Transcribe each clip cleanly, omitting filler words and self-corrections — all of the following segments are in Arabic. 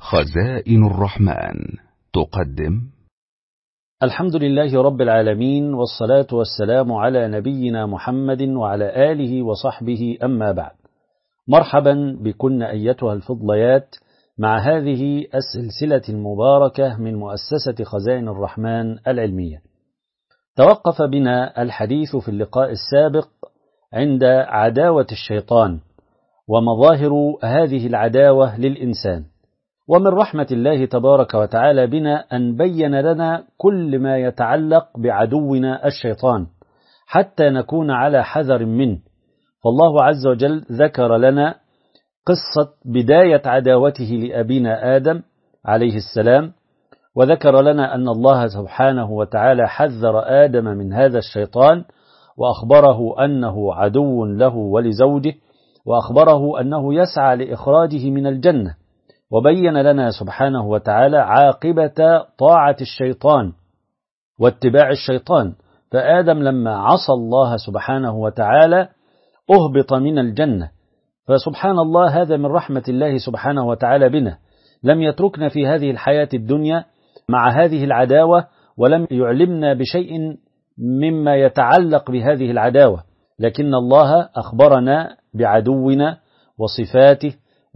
خزائن الرحمن تقدم. الحمد لله رب العالمين، والصلاة والسلام على نبينا محمد وعلى آله وصحبه، أما بعد. مرحبا بكن أيتها الفضليات مع هذه السلسلة المباركة من مؤسسة خزائن الرحمن العلمية. توقف بنا الحديث في اللقاء السابق عند عداوة الشيطان ومظاهر هذه العداوة للإنسان، ومن رحمة الله تبارك وتعالى بنا أن بين لنا كل ما يتعلق بعدونا الشيطان حتى نكون على حذر منه. فالله عز وجل ذكر لنا قصة بداية عداوته لأبينا آدم عليه السلام، وذكر لنا أن الله سبحانه وتعالى حذر آدم من هذا الشيطان، وأخبره أنه عدو له ولزوجه، وأخبره أنه يسعى لإخراجه من الجنة، وبين لنا سبحانه وتعالى عاقبة طاعة الشيطان واتباع الشيطان. فآدم لما عصى الله سبحانه وتعالى أهبط من الجنة. فسبحان الله، هذا من رحمة الله سبحانه وتعالى بنا، لم يتركنا في هذه الحياة الدنيا مع هذه العداوة، ولم يعلمنا بشيء مما يتعلق بهذه العداوة، لكن الله أخبرنا بعدونا وصفاته،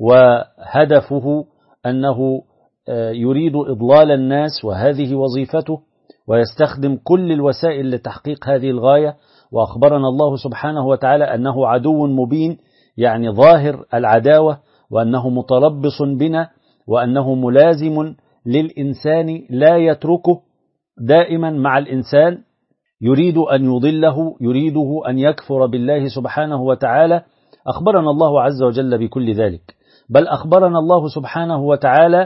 وهدفه أنه يريد إضلال الناس، وهذه وظيفته، ويستخدم كل الوسائل لتحقيق هذه الغاية. وأخبرنا الله سبحانه وتعالى أنه عدو مبين، يعني ظاهر العداوة، وأنه متربص بنا، وأنه ملازم للإنسان لا يتركه، دائما مع الإنسان، يريد أن يضله، يريده أن يكفر بالله سبحانه وتعالى. أخبرنا الله عز وجل بكل ذلك، بل أخبرنا الله سبحانه وتعالى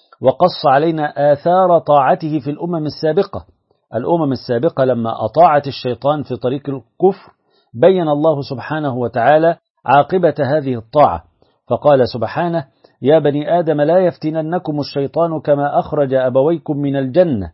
وقص علينا آثار طاعته في الأمم السابقة. الأمم السابقة لما أطاعت الشيطان في طريق الكفر، بين الله سبحانه وتعالى عاقبة هذه الطاعة، فقال سبحانه: يا بني آدم لا يفتننكم الشيطان كما أخرج أبويكم من الجنة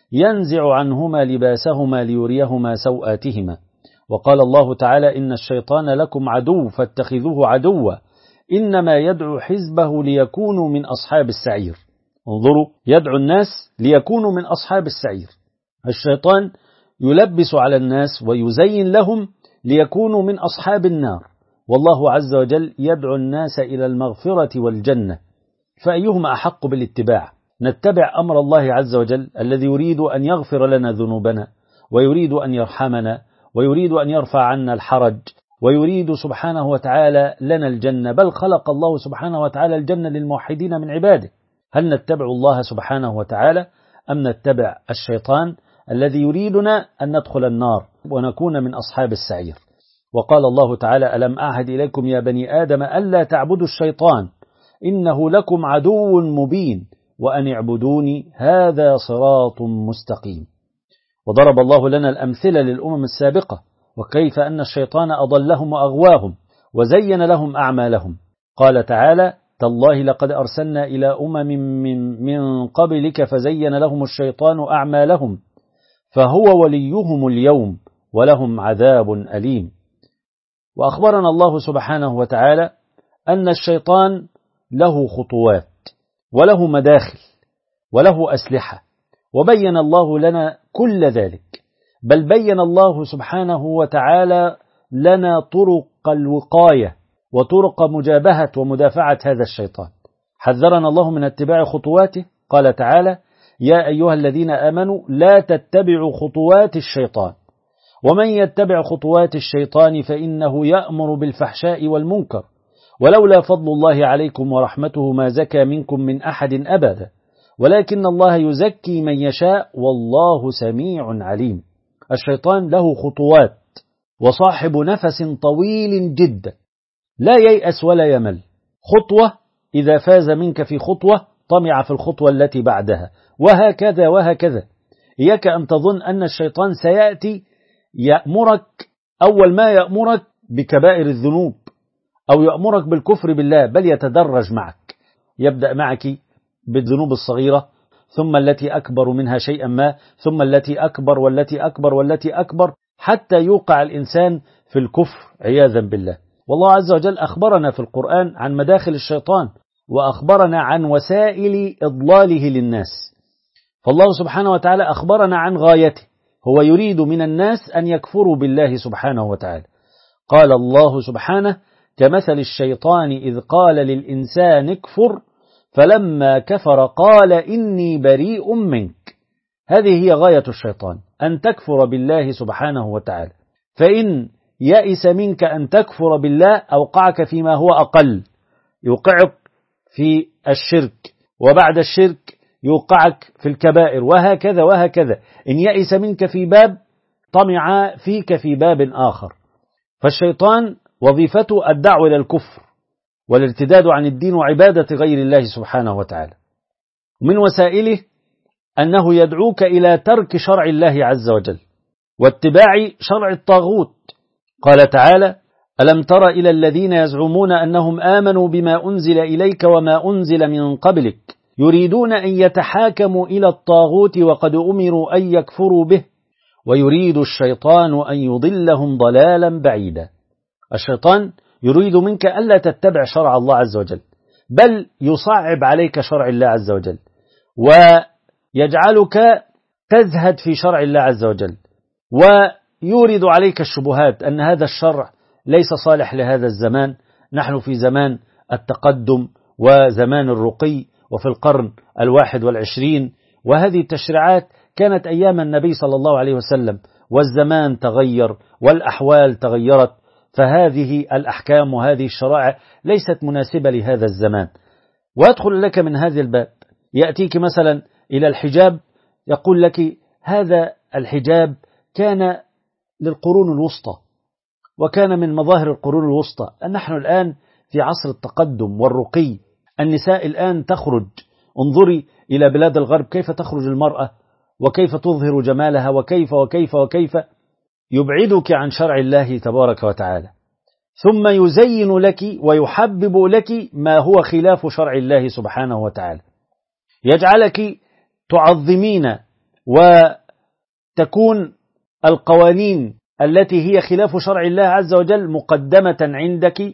ينزع عنهما لباسهما ليريهما سوآتهما. وقال الله تعالى: إن الشيطان لكم عدو فاتخذوه عدوا إنما يدعو حزبه ليكونوا من أصحاب السعير. انظروا، يدعو الناس ليكونوا من أصحاب السعير. الشيطان يلبس على الناس ويزين لهم ليكونوا من أصحاب النار، والله عز وجل يدعو الناس إلى المغفرة والجنة. فأيهما أحق بالاتباع؟ نتبع أمر الله عز وجل الذي يريد أن يغفر لنا ذنوبنا، ويريد أن يرحمنا، ويريد أن يرفع عنا الحرج، ويريد سبحانه وتعالى لنا الجنة، بل خلق الله سبحانه وتعالى الجنة للموحدين من عباده. هل نتبع الله سبحانه وتعالى أم نتبع الشيطان الذي يريدنا أن ندخل النار ونكون من أصحاب السعير؟ وقال الله تعالى: ألم أعهد إليكم يا بني آدم ألا تعبدوا الشيطان إنه لكم عدو مبين وأن اعبدوني هذا صراط مستقيم. وضرب الله لنا الأمثلة للأمم السابقة، وكيف أن الشيطان أضلهم وأغواهم وزين لهم أعمالهم. قال تعالى: تالله لقد أرسلنا إلى أمم من قبلك فزين لهم الشيطان أعمالهم فهو وليهم اليوم ولهم عذاب أليم. وأخبرنا الله سبحانه وتعالى أن الشيطان له خطوات وله مداخل وله أسلحة، وبين الله لنا كل ذلك، بل بين الله سبحانه وتعالى لنا طرق الوقاية وطرق مجابهة ومدافعة هذا الشيطان. حذرنا الله من اتباع خطواته، قال تعالى: يا أيها الذين آمنوا لا تتبعوا خطوات الشيطان ومن يتبع خطوات الشيطان فإنه يأمر بالفحشاء والمنكر ولولا فضل الله عليكم ورحمته ما زكى منكم من أحد أبدا ولكن الله يزكي من يشاء والله سميع عليم. الشيطان له خطوات، وصاحب نفس طويل جدا، لا ييأس ولا يمل. خطوة إذا فاز منك في خطوة طمع في الخطوة التي بعدها، وهكذا وهكذا. إياك أن تظن أن الشيطان سيأتي يأمرك أول ما يأمرك بكبائر الذنوب أو يأمرك بالكفر بالله، بل يتدرج معك، يبدأ معك بالذنوب الصغيرة، ثم التي أكبر منها شيئا ما، ثم التي أكبر والتي أكبر والتي أكبر، حتى يوقع الإنسان في الكفر عياذا بالله. والله عز وجل أخبرنا في القرآن عن مداخل الشيطان، وأخبرنا عن وسائل إضلاله للناس. فالله سبحانه وتعالى أخبرنا عن غايته، هو يريد من الناس أن يكفروا بالله سبحانه وتعالى. قال الله سبحانه: كمثل الشيطان إذ قال للإنسان اكفر فلما كفر قال إني بريء منك. هذه هي غاية الشيطان، أن تكفر بالله سبحانه وتعالى. فإن يئس منك أن تكفر بالله أوقعك فيما هو أقل، يوقعك في الشرك، وبعد الشرك يوقعك في الكبائر، وهكذا وهكذا. إن يئس منك في باب طمع فيك في باب آخر. فالشيطان وظيفته الدعوة إلى الكفر والارتداد عن الدين وعبادة غير الله سبحانه وتعالى. من وسائله أنه يدعوك إلى ترك شرع الله عز وجل واتباع شرع الطاغوت. قال تعالى: ألم تر إلى الذين يزعمون أنهم آمنوا بما أنزل إليك وما أنزل من قبلك يريدون أن يتحاكموا إلى الطاغوت وقد أمروا أن يكفروا به ويريد الشيطان أن يضلهم ضلالا بعيدا. الشيطان يريد منك ألا تتبع شرع الله عز وجل، بل يصعب عليك شرع الله عز وجل، ويجعلك تزهد في شرع الله عز وجل، ويورد عليك الشبهات أن هذا الشرع ليس صالح لهذا الزمان. نحن في زمان التقدم وزمان الرقي وفي القرن 21، وهذه التشريعات كانت أيام النبي صلى الله عليه وسلم، والزمان تغير والأحوال تغيرت، فهذه الأحكام وهذه الشرائع ليست مناسبة لهذا الزمان. ويدخل لك من هذا الباب، يأتيك مثلا إلى الحجاب، يقول لك هذا الحجاب كان للقرون الوسطى، وكان من مظاهر القرون الوسطى. نحن الآن في عصر التقدم والرقي، النساء الآن تخرج. انظري إلى بلاد الغرب كيف تخرج المرأة وكيف تظهر جمالها وكيف وكيف وكيف. يبعدك عن شرع الله تبارك وتعالى، ثم يزين لك ويحبب لك ما هو خلاف شرع الله سبحانه وتعالى، يجعلك تعظمين وتكون القوانين التي هي خلاف شرع الله عز وجل مقدمة عندك،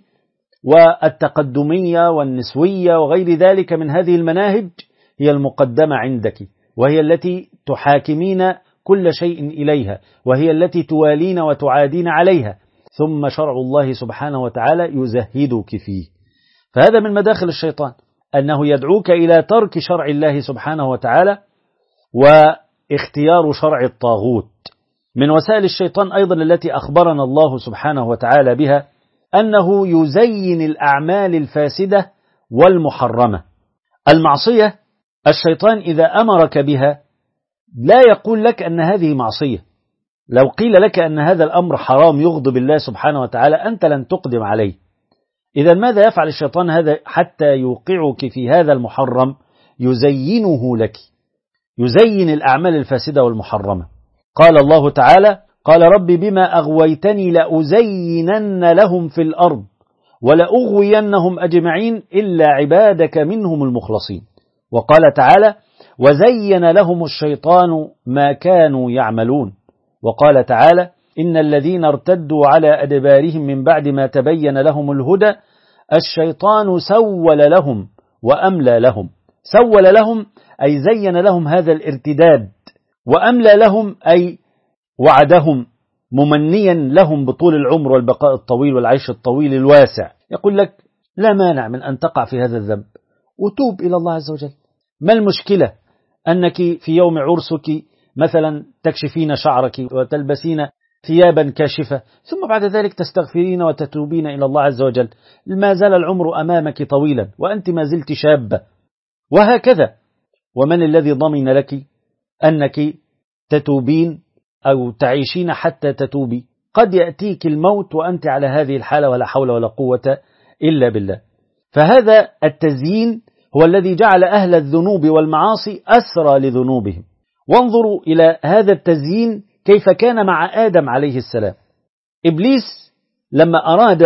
والتقدمية والنسوية وغير ذلك من هذه المناهج هي المقدمة عندك، وهي التي تحاكمين كل شيء إليها، وهي التي توالين وتعادين عليها، ثم شرع الله سبحانه وتعالى يزهدك فيه. فهذا من مداخل الشيطان، أنه يدعوك إلى ترك شرع الله سبحانه وتعالى واختيار شرع الطاغوت. من وسائل الشيطان أيضا التي أخبرنا الله سبحانه وتعالى بها أنه يزين الأعمال الفاسدة والمحرمة. المعصية الشيطان إذا أمرك بها لا يقول لك أن هذه معصية. لو قيل لك أن هذا الأمر حرام يغضب الله سبحانه وتعالى أنت لن تقدم عليه. إذا ماذا يفعل الشيطان هذا حتى يوقعك في هذا المحرم؟ يزينه لك، يزين الأعمال الفاسدة والمحرمة. قال الله تعالى: قال رب بما أغويتني لأزينن لهم في الأرض ولأغوينهم أجمعين إلا عبادك منهم المخلصين. وقال تعالى: وزين لهم الشيطان ما كانوا يعملون. وقال تعالى: إن الذين ارتدوا على أدبارهم من بعد ما تبين لهم الهدى الشيطان سول لهم وأملى لهم. سول لهم أي زين لهم هذا الارتداد، وأملى لهم أي وعدهم ممنيا لهم بطول العمر والبقاء الطويل والعيش الطويل الواسع. يقول لك لا مانع من أن تقع في هذا الذنب وتوب إلى الله عز وجل. ما المشكلة أنك في يوم عرسك مثلا تكشفين شعرك وتلبسين ثيابا كاشفة، ثم بعد ذلك تستغفرين وتتوبين إلى الله عز وجل؟ ما زال العمر أمامك طويلا وأنت ما زلت شابة، وهكذا. ومن الذي ضمن لك أنك تتوبين أو تعيشين حتى تتوبي؟ قد يأتيك الموت وأنت على هذه الحالة ولا حول ولا قوة إلا بالله. فهذا التزيين هو الذي جعل أهل الذنوب والمعاصي أسرى لذنوبهم. وانظروا إلى هذا التزيين كيف كان مع آدم عليه السلام. إبليس لما أراد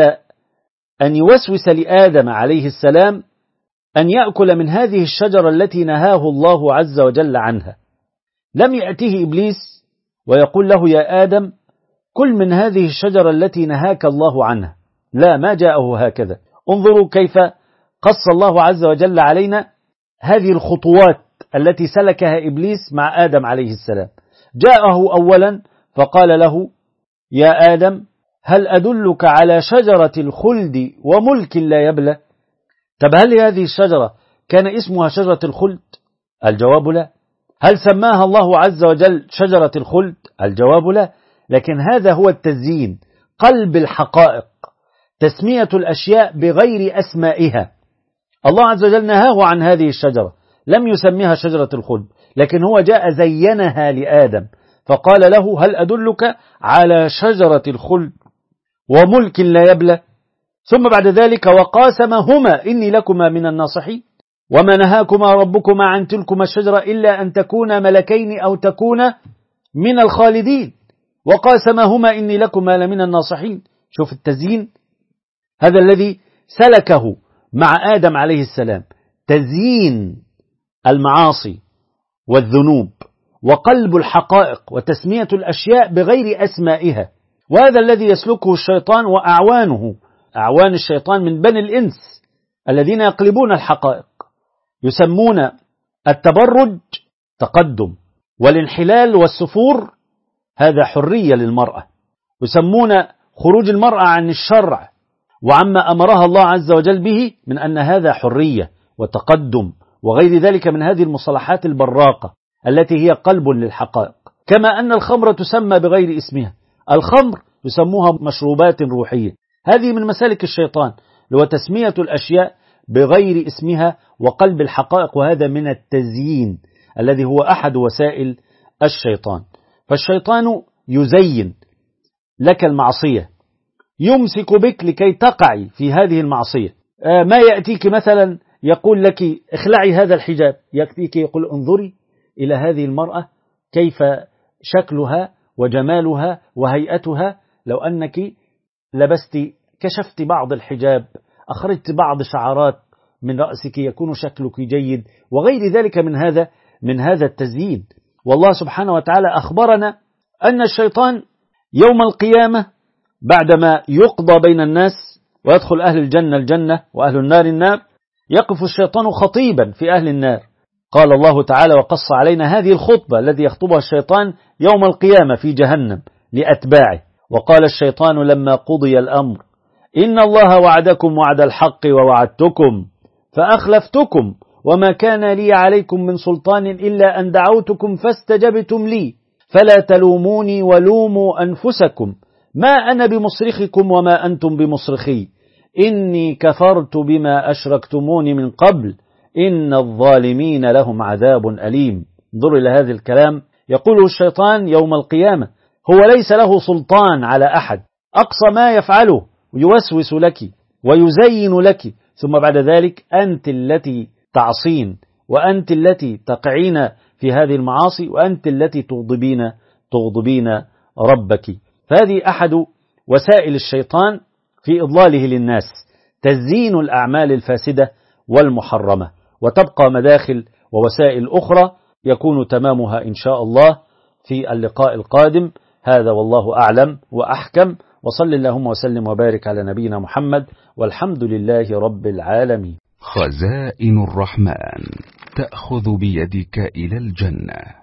أن يوسوس لآدم عليه السلام أن يأكل من هذه الشجرة التي نهاه الله عز وجل عنها، لم يأته إبليس ويقول له يا آدم كل من هذه الشجرة التي نهاك الله عنها. لا، ما جاءه هكذا. انظروا كيف قص الله عز وجل علينا هذه الخطوات التي سلكها إبليس مع آدم عليه السلام. جاءه أولا فقال له: يا آدم هل أدلك على شجرة الخلد وملك لا يبلى؟ طب هل هذه الشجرة كان اسمها شجرة الخلد؟ الجواب لا. هل سماها الله عز وجل شجرة الخلد؟ الجواب لا. لكن هذا هو التزيين، قلب الحقائق، تسمية الأشياء بغير أسمائها. الله عز وجل نهاه عن هذه الشجرة، لم يسميها شجرة الخلد، لكن هو جاء زينها لآدم فقال له: هل أدلك على شجرة الخلد وملك لا يبلى؟ ثم بعد ذلك وقاسمهما إني لكما من الناصحين وما نهاكما ربكما عن تلكما الشجرة إلا أن تكونا ملكين أو تكونا من الخالدين وقاسمهما إني لكما لمن الناصحين. شوف التزيين، هذا الذي سلكه مع آدم عليه السلام، تزيين المعاصي والذنوب وقلب الحقائق وتسمية الأشياء بغير أسمائها. وهذا الذي يسلكه الشيطان وأعوانه، أعوان الشيطان من بني الإنس الذين يقلبون الحقائق، يسمون التبرج تقدم، والانحلال والسفور هذا حرية للمرأة، يسمون خروج المرأة عن الشرع وعما أمرها الله عز وجل به من أن هذا حرية وتقدم وغير ذلك من هذه المصطلحات البراقة التي هي قلب للحقائق. كما أن الخمر تسمى بغير اسمها، الخمر يسموها مشروبات روحية، هذه من مسالك الشيطان لو تسمية الأشياء بغير اسمها وقلب الحقائق، وهذا من التزيين الذي هو أحد وسائل الشيطان. فالشيطان يزين لك المعصية، يمسك بك لكي تقعي في هذه المعصية. ما يأتيك مثلا يقول لك اخلعي هذا الحجاب، يأتيك يقول انظري إلى هذه المرأة كيف شكلها وجمالها وهيئتها، لو أنك لبست كشفت بعض الحجاب، أخرجت بعض شعرات من رأسك يكون شكلك جيد، وغير ذلك من هذا التزيين. والله سبحانه وتعالى أخبرنا أن الشيطان يوم القيامة بعدما يقضى بين الناس ويدخل أهل الجنة الجنة وأهل النار النار، يقف الشيطان خطيبا في أهل النار. قال الله تعالى وقص علينا هذه الخطبة التي يخطبها الشيطان يوم القيامة في جهنم لأتباعه. وقال الشيطان لما قضي الأمر إن الله وعدكم وعد الحق ووعدتكم فأخلفتكم وما كان لي عليكم من سلطان إلا أن دعوتكم فاستجبتم لي فلا تلوموني ولوموا أنفسكم ما أنا بمصرخكم وما أنتم بمصرخي إني كفرت بما أشركتموني من قبل إن الظالمين لهم عذاب أليم. انظروا إلى هذا الكلام يقوله الشيطان يوم القيامة، هو ليس له سلطان على أحد، أقصى ما يفعله يوسوس لك ويزين لك، ثم بعد ذلك أنت التي تعصين وأنت التي تقعين في هذه المعاصي وأنت التي تغضبين ربك. فهذه أحد وسائل الشيطان في إضلاله للناس، تزيين الأعمال الفاسدة والمحرمة، وتبقى مداخل ووسائل أخرى يكون تمامها إن شاء الله في اللقاء القادم. هذا والله أعلم وأحكم، وصل اللهم وسلم وبارك على نبينا محمد، والحمد لله رب العالمين. خزائن الرحمن تأخذ بيدك إلى الجنة.